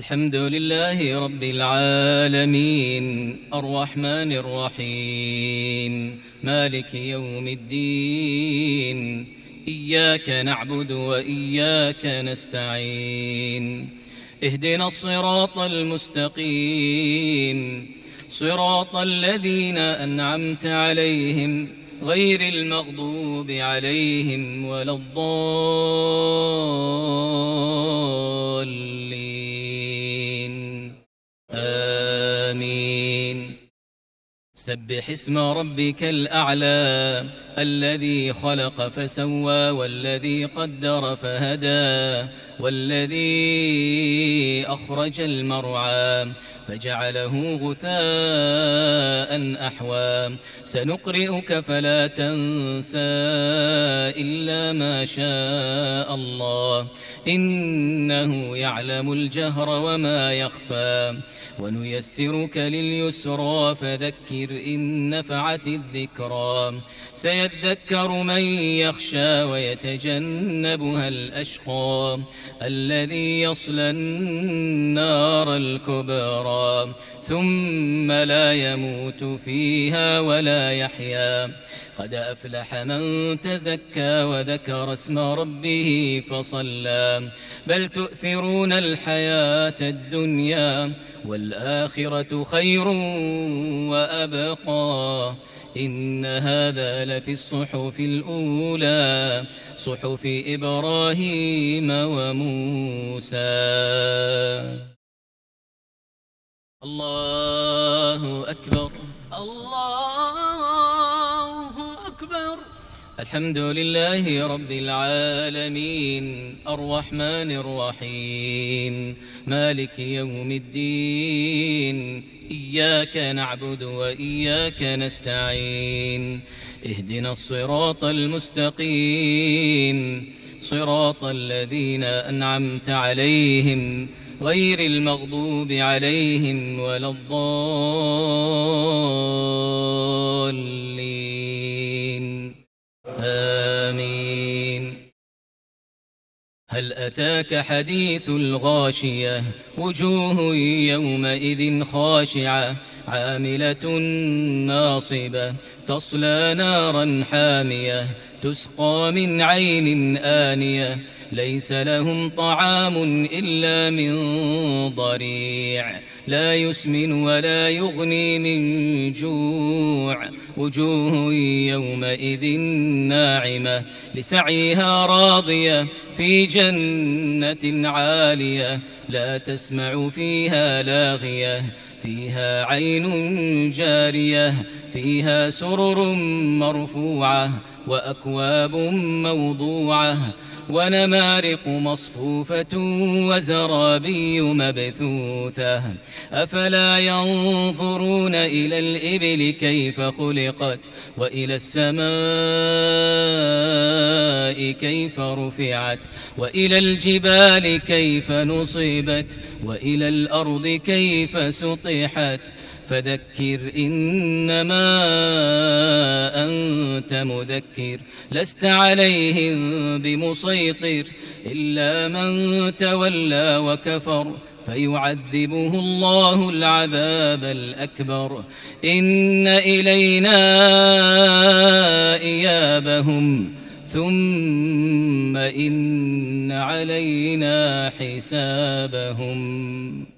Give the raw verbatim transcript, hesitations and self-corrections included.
الحمد لله رب العالمين الرحمن الرحيم مالك يوم الدين إياك نعبد وإياك نستعين اهدنا الصراط المستقيم صراط الذين أنعمت عليهم غير المغضوب عليهم ولا الضالين آمين. سبح اسم ربك الأعلى الذي خلق فسوى والذي قدر فهدى والذي أخرج المرعى فجعله غثاء أحوى سنقرئك فلا تنسى إلا ما شاء الله إنه يعلم الجهر وما يخفى ونيسرك لليسرى فذكر إن نفعت الذكرى سيذكر من يخشى ويتجنبها الأشقى الذي يصلى النار الكبرى ثم لا يموت فيها ولا يحيا قد أفلح من تزكى وذكر اسم ربه فصلى بل تؤثرون الحياة الدنيا والآخرة خير وأبقى إن هذا لفي الصحف الأولى صحف إبراهيم وموسى. الله أكبر الله أكبر. الحمد لله رب العالمين الرحمن الرحيم مالك يوم الدين إياك نعبد وإياك نستعين اهدنا الصراط المستقيم صراط الذين أنعمت عليهم غير المغضوب عليهم ولا الضالين آمين. هل أتاك حديث الغاشية وجوه يومئذ خاشعة عاملة ناصبة تصلى نارا حامية تسقى من عين آنية ليس لهم طعام إلا من ضريع لا يسمن ولا يغني من جوع وجوه يومئذ ناعمة لسعيها راضية في جنة عالية لا تسمع فيها لاغية فيها عين جارية فيها سرر مرفوعة وأكواب موضوعة ونمارق مصفوفة وزرابي مبثوثة أفلا ينظرون إلى الإبل كيف خلقت وإلى السماء كيف رفعت وإلى الجبال كيف نصبت وإلى الأرض كيف سطحت فذكر إنما أنت مذكر لست عليهم بمسيطر إلا من تولى وكفر فيعذبه الله العذاب الأكبر إن إلينا إيابهم ثم إن علينا حسابهم.